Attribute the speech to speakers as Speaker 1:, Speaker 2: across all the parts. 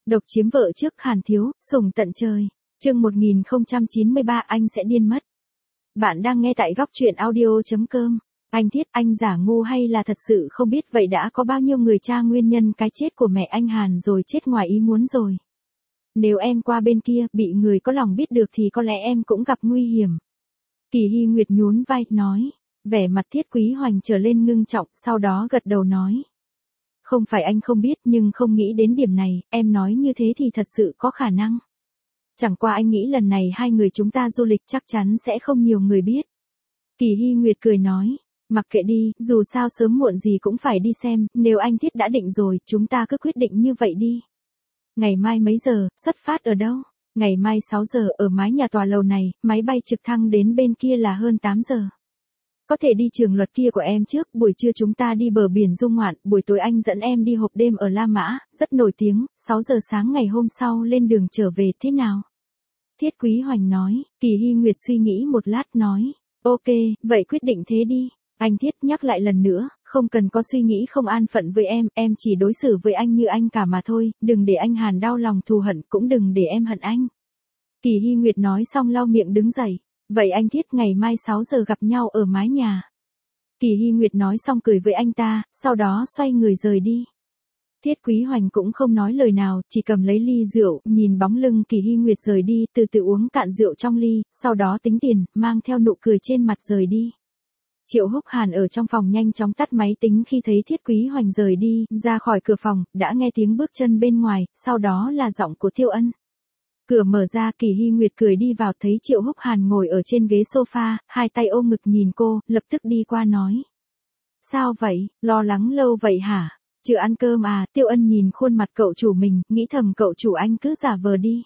Speaker 1: Độc chiếm vợ trước Hàn Thiếu, sủng tận trời. Chương 1093 anh sẽ điên mất. Bạn đang nghe tại góc truyện audio.com. Anh Thiết, anh giả ngu hay là thật sự không biết vậy đã có bao nhiêu người tra nguyên nhân cái chết của mẹ anh Hàn rồi chết ngoài ý muốn rồi. Nếu em qua bên kia bị người có lòng biết được thì có lẽ em cũng gặp nguy hiểm. Kỳ Hy Nguyệt nhún vai, nói. Vẻ mặt Thiết Quý Hoành trở lên ngưng trọng, sau đó gật đầu nói. Không phải anh không biết nhưng không nghĩ đến điểm này, em nói như thế thì thật sự có khả năng. Chẳng qua anh nghĩ lần này hai người chúng ta du lịch chắc chắn sẽ không nhiều người biết. Kỳ Hy Nguyệt cười nói, mặc kệ đi, dù sao sớm muộn gì cũng phải đi xem, nếu anh Thiết đã định rồi, chúng ta cứ quyết định như vậy đi. Ngày mai mấy giờ, xuất phát ở đâu? Ngày mai 6 giờ ở mái nhà tòa lầu này, máy bay trực thăng đến bên kia là hơn 8 giờ. Có thể đi trường luật kia của em trước, buổi trưa chúng ta đi bờ biển du ngoạn, buổi tối anh dẫn em đi hộp đêm ở La Mã, rất nổi tiếng, 6 giờ sáng ngày hôm sau lên đường trở về thế nào? Thiết Quý Hoành nói, Kỳ Hy Nguyệt suy nghĩ một lát nói, ok, vậy quyết định thế đi. Anh Thiết nhắc lại lần nữa, không cần có suy nghĩ không an phận với em chỉ đối xử với anh như anh cả mà thôi, đừng để anh Hàn đau lòng thù hận, cũng đừng để em hận anh. Kỳ Hy Nguyệt nói xong lau miệng đứng dậy. Vậy anh Thiết ngày mai 6 giờ gặp nhau ở mái nhà. Kỳ Hy Nguyệt nói xong cười với anh ta, sau đó xoay người rời đi. Thiết Quý Hoành cũng không nói lời nào, chỉ cầm lấy ly rượu, nhìn bóng lưng Kỳ Hy Nguyệt rời đi, từ từ uống cạn rượu trong ly, sau đó tính tiền, mang theo nụ cười trên mặt rời đi. Triệu Húc Hàn ở trong phòng nhanh chóng tắt máy tính khi thấy Thiết Quý Hoành rời đi, ra khỏi cửa phòng, đã nghe tiếng bước chân bên ngoài, sau đó là giọng của Tiêu Ân. Cửa mở ra, Kỳ Hy Nguyệt cười đi vào thấy Triệu Húc Hàn ngồi ở trên ghế sofa, hai tay ôm ngực nhìn cô, lập tức đi qua nói. Sao vậy, lo lắng lâu vậy hả? Chưa ăn cơm à? Tiêu Ân nhìn khuôn mặt cậu chủ mình, nghĩ thầm cậu chủ anh cứ giả vờ đi.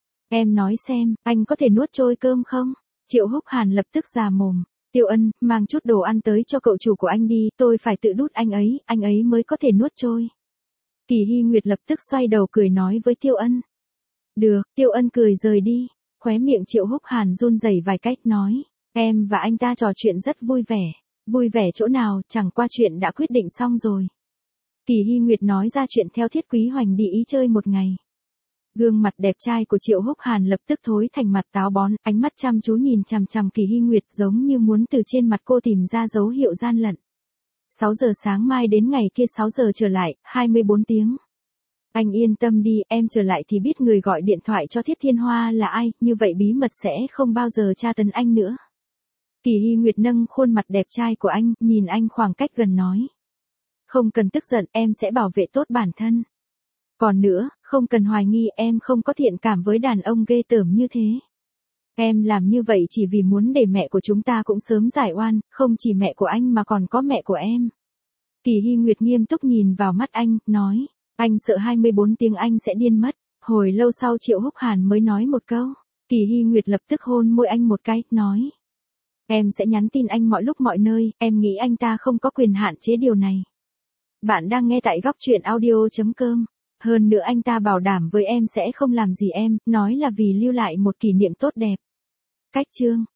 Speaker 1: Em nói xem, anh có thể nuốt trôi cơm không? Triệu Húc Hàn lập tức già mồm. Tiêu Ân, mang chút đồ ăn tới cho cậu chủ của anh đi, tôi phải tự đút anh ấy mới có thể nuốt trôi. Kỳ Hy Nguyệt lập tức xoay đầu cười nói với Tiêu Ân. Được, Tiêu Ân cười rời đi, khóe miệng Triệu Húc Hàn run rẩy vài cách nói, em và anh ta trò chuyện rất vui vẻ chỗ nào, chẳng qua chuyện đã quyết định xong rồi. Kỳ Hy Nguyệt nói ra chuyện theo Thiết Quý Hoành đi ý chơi một ngày. Gương mặt đẹp trai của Triệu Húc Hàn lập tức thối thành mặt táo bón, ánh mắt chăm chú nhìn chằm chằm Kỳ Hy Nguyệt giống như muốn từ trên mặt cô tìm ra dấu hiệu gian lận. 6 giờ sáng mai đến ngày kia 6 giờ trở lại, 24 tiếng. Anh yên tâm đi, em trở lại thì biết người gọi điện thoại cho Thiết Thiên Hoa là ai, như vậy bí mật sẽ không bao giờ tra tấn anh nữa. Kỳ Hy Nguyệt nâng khuôn mặt đẹp trai của anh, nhìn anh khoảng cách gần nói. Không cần tức giận, em sẽ bảo vệ tốt bản thân. Còn nữa, không cần hoài nghi, em không có thiện cảm với đàn ông ghê tởm như thế. Em làm như vậy chỉ vì muốn để mẹ của chúng ta cũng sớm giải oan, không chỉ mẹ của anh mà còn có mẹ của em. Kỳ Hy Nguyệt nghiêm túc nhìn vào mắt anh, nói. Anh sợ 24 tiếng anh sẽ điên mất. Hồi lâu sau Triệu Húc Hàn mới nói một câu. Kỳ Hy Nguyệt lập tức hôn môi anh một cái, nói. Em sẽ nhắn tin anh mọi lúc mọi nơi, em nghĩ anh ta không có quyền hạn chế điều này. Bạn đang nghe tại góc truyện audio.com. Hơn nữa anh ta bảo đảm với em sẽ không làm gì em, nói là vì lưu lại một kỷ niệm tốt đẹp. Cách chương.